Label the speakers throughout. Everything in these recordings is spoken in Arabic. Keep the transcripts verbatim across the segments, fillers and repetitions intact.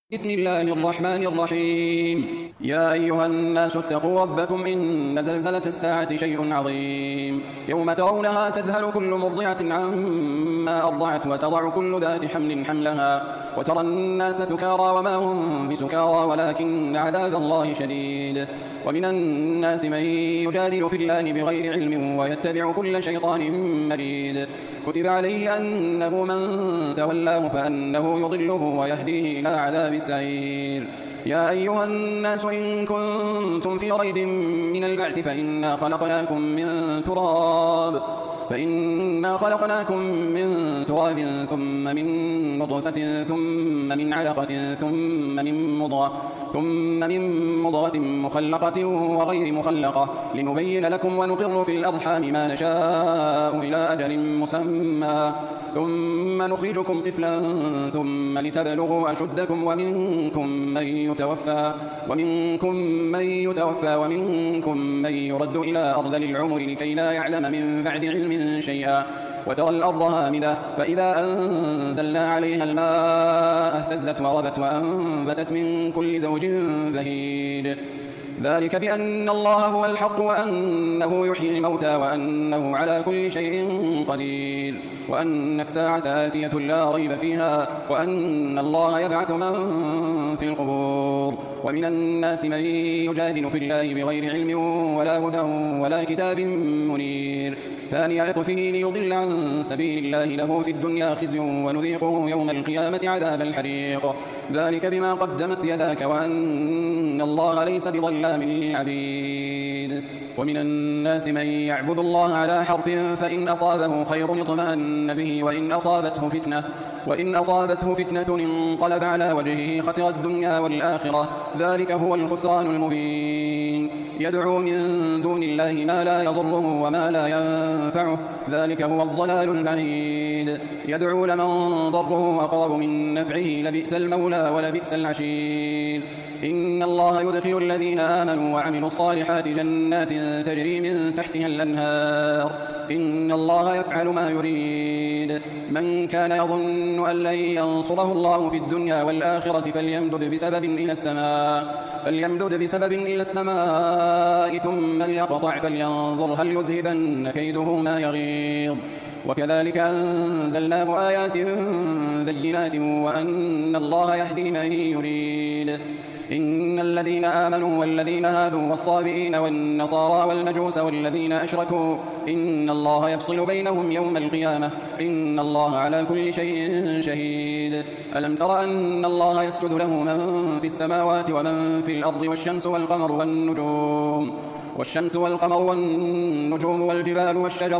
Speaker 1: بسم الله الرحمن الرحيم. يا أيها الناس اتقوا ربكم إن زلزلة الساعة شيء عظيم، يوم ترونها تذهل كل مرضعة عما أرضعت وتضع كل ذات حمل حملها وترى الناس سكارى وما هم بسكارى ولكن عذاب الله شديد. ومن الناس من يجادل في الله بغير علم ويتبع كل شيطان مريد. كتب عليه أنه من تولاه فأنه يضله ويهديه إلى عذاب السعير. يا أيها الناس إن كنتم في ريب من البعث فإنا خلقناكم من تراب فإنا خلقناكم من تراب ثم من نطفة ثم من علقة ثم من مضغة ثم من مضغة مخلقة وغير مخلقة لنبين لكم ونقر في الأرحام ما نشاء إلى أجل مسمى ثم نخرجكم طفلا ثم لتبلغوا أشدكم ومنكم من يتوفى ومنكم من يتوفى ومنكم من يرد إلى أرذل العمر لكي لا يعلم من بعد علم شيئا. وترى الأرض هامدة فإذا أنزلنا عليها الماء اهتزت وربت وأنبتت من كل زوج بهيج. ذلك بأن الله هو الحق وأنه يحيي الموتى وأنه على كل شيء قدير وأن الساعة آتية لا ريب فيها وأن الله يبعث من في القبور. ومن الناس من يجادل في الله بغير علم ولا هدى ولا كتاب منير ثاني عطفه ليضل عن سبيل الله له في الدنيا خزي ونذيقه يوم القيامة عذاب الحريق. ذلك بما قدمت يداك وأن الله ليس بظلام للعبيد. ومن الناس من يعبد الله على حرف فإن أصابه خير اطمأن به وإن أصابته فتنة وإن أصابته فتنة انقلب على وجهه خسر الدنيا والآخرة. ذلك هو الخسران المبين. يدعو من دون الله ما لا يضره وما لا ينفعه. ذلك هو الضلال البعيد. يدعو لمن ضره أقرب من نفعه لبئس المولى ولبئس العشير. إن الله يدخل الذين آمنوا وعملوا الصالحات جنات تجري من تحتها الأنهار. إن الله يفعل ما يريد. من كان يظن أن لن ينصره الله في الدنيا والآخرة فليمدد بسبب إلى السماء فليمدد بسبب إلى السماء ثم ليقطع فلينظر هل يذهبن كيده ما يغيظ. وكذلك أنزلناه آيات بينات وأن الله يهدي من يريد. إن الذين آمنوا والذين هادوا والصابئين والنصارى والمجوس والذين أشركوا إن الله يفصل بينهم يوم القيامة إن الله على كل شيء شهيد. ألم تر أن الله يسجد له من في السماوات ومن في الأرض والشمس والقمر والنجوم والشمس والقمر والنجوم والجبال والشجر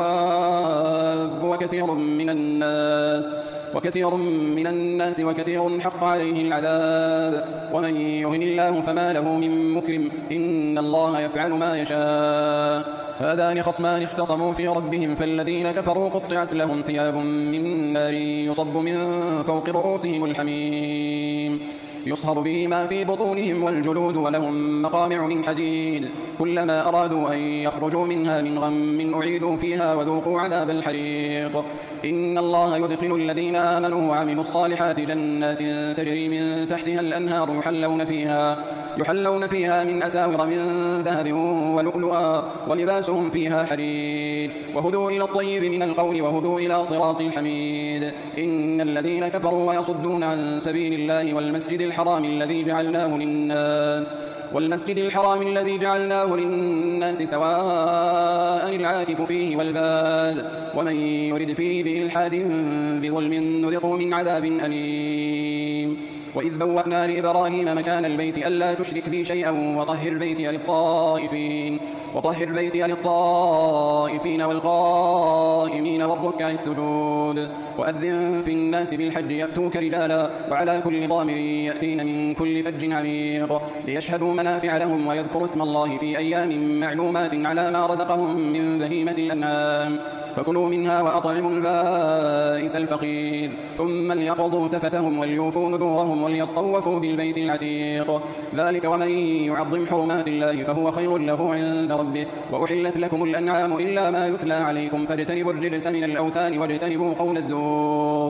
Speaker 1: والدواب وكثير من الناس وكثير من الناس وكثير حق عليه العذاب. ومن يهن الله فما له من مكرم إن الله يفعل ما يشاء. هذان خصمان اختصموا في ربهم فالذين كفروا قطعت لهم ثياب من نار يصب من فوق رؤوسهم الحميم يصهر به ما في بطونهم والجلود ولهم مقامع من حديد. كلما أرادوا أن يخرجوا منها من غم أعيدوا فيها وذوقوا عذاب الحريق. إن الله يدخل الذين آمنوا وعملوا الصالحات جنات تجري من تحتها الأنهار يحلون فيها يحلون فيها من أساور من ذهب ولؤلؤا ولباسهم فيها حرير. وهدوا إلى الطيب من القول وهدوا إلى صراط الحميد. إن الذين كفروا ويصدون عن سبيل الله والمسجد الحرام الذي جعلناه للناس والمسجد الحرام الذي جعلناه للناس سواء العاكف فيه والباد ومن يرد فيه بإلحاد بظلم نذقه من عذاب أليم. وإذ بوأنا لإبراهيم مكان البيت ألا تشرك بي شيئا وطهر بيتي للطائفين وطهر بيتي للطائفين والقائمين والركع السجود. وأذن في الناس بالحج يأتوك رجالا وعلى كل ضامر يأتين من كل فج عميق ليشهدوا منافع لهم ويذكروا اسم الله في أيام معلومات على ما رزقهم من بهيمة الأنعام فكلوا منها وأطعموا البائس الفقير ثم ليقضوا تفثهم وليوفوا نذورهم وليطوفوا بالبيت العتيق. ذلك ومن يعظم حرمات الله فهو خير له عند ربه. وأحلت لكم الأنعام إلا ما يتلى عليكم فاجتنبوا الرجس من الأوثان واجتنبوا قول الزور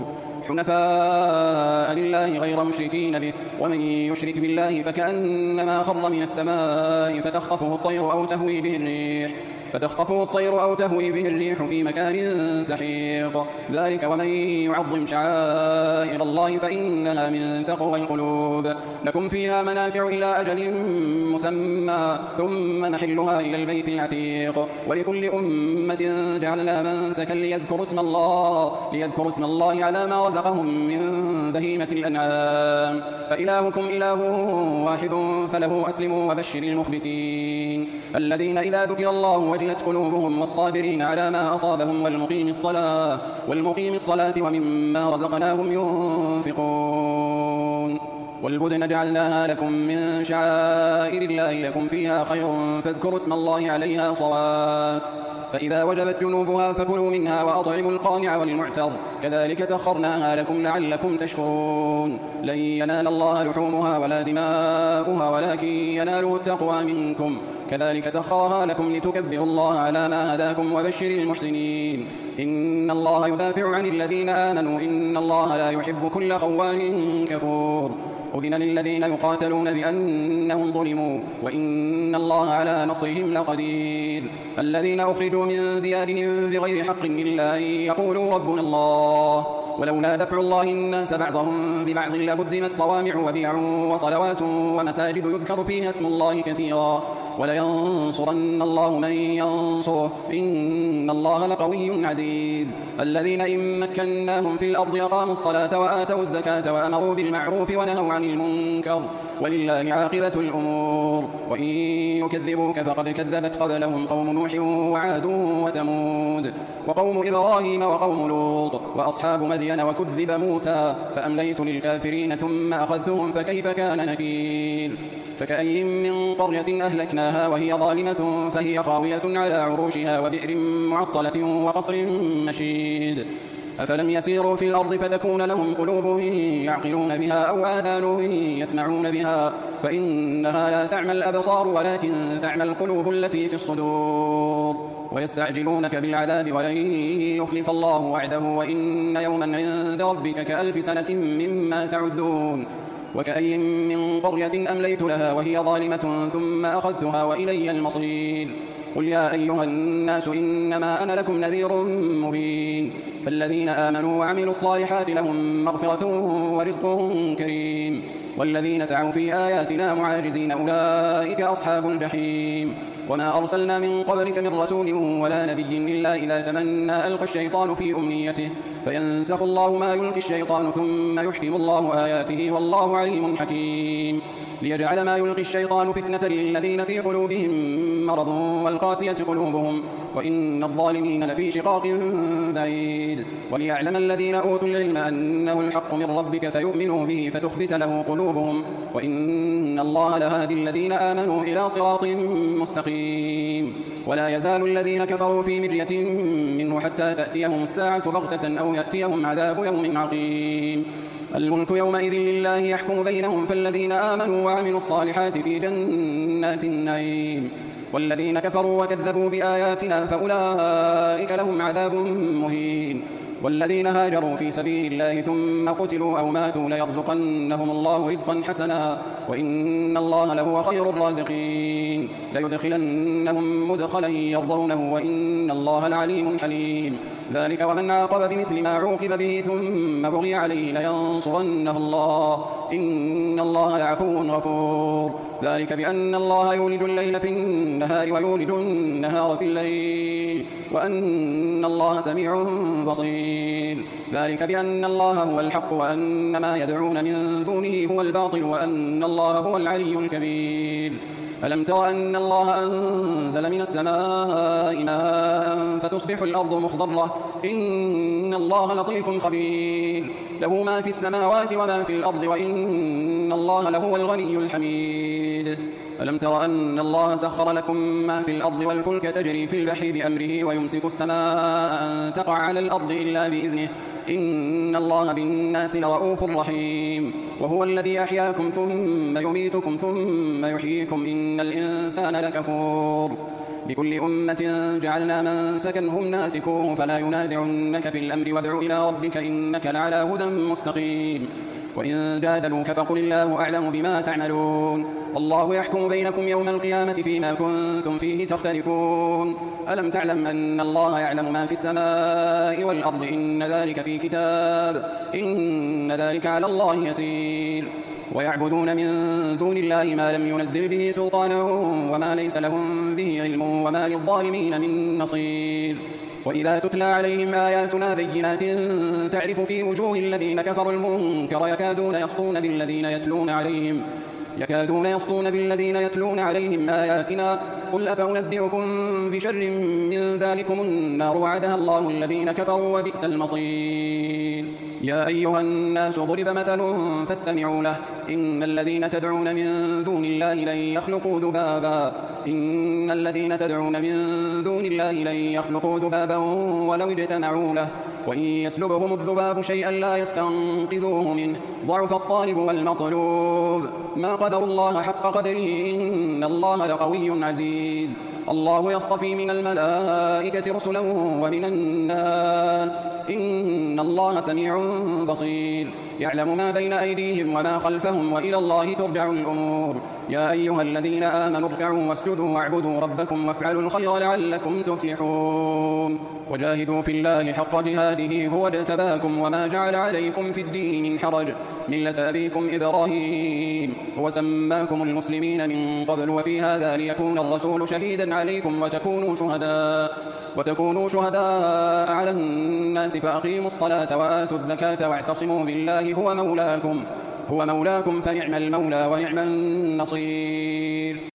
Speaker 1: حنفاء لله غير مشركين به ومن يشرك بالله فكأنما خر من السماء فتخطفه الطير أو تهوي به الريح فتخطفه الطير أو تهوي به الريح في مكان سحيق ذلك ومن يعظم شعائر الله فإنها من تقوى القلوب لكم فيها منافع إلى أجل مسمى ثم نحلها إلى البيت العتيق ولكل أمة جعلنا منسكا ليذكروا اسم الله ليذكروا اسم الله على ما رزقهم من بهيمة الأنعام فإلهكم إله واحد فله أسلموا وبشر المخبتين الذين إذا ذكر الله وجلت قلوبهم والصابرين على ما أصابهم والمقيم الصلاة والمقيم الصلاة ومما رزقناهم ينفقون والبدن جعلناها لكم من شعائر الله لكم فيها خير فاذكروا اسم الله عليها صواف فإذا وجبت جنوبها فكلوا منها وأطعموا القانع والمعتر كذلك سخرناها لكم لعلكم تشكرون لن ينال الله لحومها ولا دماؤها ولكن يناله التقوى منكم كذلك سخرها لكم لتكبروا الله على ما هداكم وبشر المحسنين إن الله يدافع عن الذين آمنوا إن الله لا يحب كل خوان كفور أذن للذين يقاتلون بأنهم ظلموا وإن الله على نصرهم لقدير الذين أخرجوا من ديارهم بغير حق إلا أن يقولوا ربنا الله ولولا دفع الله الناس بعضهم ببعض لهدمت صوامع وبيع وصلوات ومساجد يذكر فيها اسم الله كثيرا ولينصرن الله من ينصره إن الله لقوي عزيز الذين إن مكناهم في الأرض أقاموا الصلاة وآتوا الزكاة وأمروا بالمعروف ونهوا عن المنكر ولله عاقبة الأمور وإن يكذبوك فقد كذبت قبلهم قوم نوح وعاد وثمود وقوم إبراهيم وقوم لوط وأصحاب مدين وكذب موسى فأمليت للكافرين ثم أخذتهم فكيف كان نكير فكأي من قرية أهلكناها وهي ظالمة فهي خاوية على عروشها وبئر معطلة وقصر مشيد أفلم يسيروا في الأرض فتكون لهم قلوب يعقلون بها أو آذان يسمعون بها فإنها لا تعمى الأبصار ولكن تعمى القلوب التي في الصدور ويستعجلونك بالعذاب ولن يخلف الله وعده وإن يوما عند ربك كألف سنة مما تعدون وكأي من قرية أمليت لها وهي ظالمة ثم أخذتها وإلي المصير قل يا أيها الناس إنما أنا لكم نذير مبين فالذين آمنوا وعملوا الصالحات لهم مغفرة ورزق كريم والذين سعوا في آياتنا معاجزين أولئك أصحاب الجحيم وما أرسلنا من قبلك من رسول ولا نبي إلا إذا تمنى ألقى الشيطان في أمنيته فينسخ الله ما يلقي الشيطان ثم يحكم الله آياته والله عليم حكيم ليجعل ما يلقي الشيطان فتنة للذين في قلوبهم مرض والقاسية قلوبهم وإن الظالمين لفي شقاق بعيد وليعلم الذين أوتوا العلم أنه الحق من ربك فيؤمنوا به فتخبت له قلوبهم وإن الله لهادي الذين آمنوا إلى صراط مستقيم ولا يزال الذين كفروا في مرية منه حتى تأتيهم الساعة بغتة أو يأتيهم عذاب يوم عقيم الملك يومئذ لله يحكم بينهم فالذين آمنوا وعملوا الصالحات في جنات النعيم والذين كفروا وكذبوا بآياتنا فأولئك لهم عذاب مهين والذين هاجروا في سبيل الله ثم قتلوا أو ماتوا ليرزقنهم الله رزقا حسنا وإن الله لهو خير الرازقين ليدخلنهم مدخلا يرضونه وإن الله لعليم حليم ذلك ومن عاقب بمثل ما عوقب به ثم بغي عليه لينصرنه الله إن الله لعفو غفور ذلك بأن الله يولد الليل في النهار ويولد النهار في الليل وأن الله سميع بصير ذلك بأن الله هو الحق وأن ما يدعون من دونه هو الباطل وأن الله هو العلي الكبير ألم تر أن الله أنزل من السماء ماء فتصبح الأرض مخضرة إن الله لطيف خبير له ما في السماوات وما في الأرض وإن الله لهو الغني الحميد ألم تر أن الله سخر لكم ما في الأرض والفلك تجري في البحر بأمره ويمسك السماء أن تقع على الأرض إلا بإذنه إن الله بالناس لرؤوف رحيم وهو الذي أحياكم ثم يميتكم ثم يحييكم إن الإنسان لكفور لكل أمة جعلنا منسكا هم ناسكوه فلا ينازعنك في الأمر وادع إلى ربك إنك لعلى هدى مستقيم وإن جادلوك فقل الله أعلم بما تعملون الله يحكم بينكم يوم القيامة فيما كنتم فيه تختلفون ألم تعلم أن الله يعلم ما في السماء والأرض إن ذلك في كتاب إن ذلك على الله يسير ويعبدون من دون الله ما لم ينزل به سلطانا وما ليس لهم به علم وما للظالمين من نصير وإذا تتلى عليهم آياتنا بينات تعرف في وجوه الذين كفروا المنكر يكادون يسطون بالذين يتلون عليهم يكادون يسطون بالذين يتلون عليهم آياتنا قل أفأنبئكم بشر من ذلكم النار وعدها الله الذين كفروا وبئس المصير يا أيها الناس ضرب مثل فاستمعوا له إن الذين تدعون من دون الله لن يخلقوا ذبابا إن الذين تدعون من دون الله لن يخلقوا ذبابا ولو اجتمعوا له وإن يسلبهم الذباب شيئا لا يستنقذوه منه ضعف الطالب والمطلوب ما قدر الله حق قدره إن الله لقوي عزيز الله يصطفي من الملائكة رسلا ومن الناس إن الله سميع بصير يعلم ما بين أيديهم وما خلفهم وإلى الله ترجع الأمور يا أيها الذين آمنوا اركعوا واسجدوا واعبدوا ربكم وافعلوا الخير لعلكم تفلحون وجاهدوا في الله حق جهاده هو اجتباكم وما جعل عليكم في الدين من حرج ملة أبيكم إبراهيم هو سماكم المسلمين من قبل وفي هذا ليكون الرسول شهيدا عليكم وتكونوا شهداء وتكونوا شهداء على الناس فأقيموا الصلاة وآتوا الزكاة واعتصموا بالله هو مولاكم هو مولاكم فنعم المولى ونعم النصير.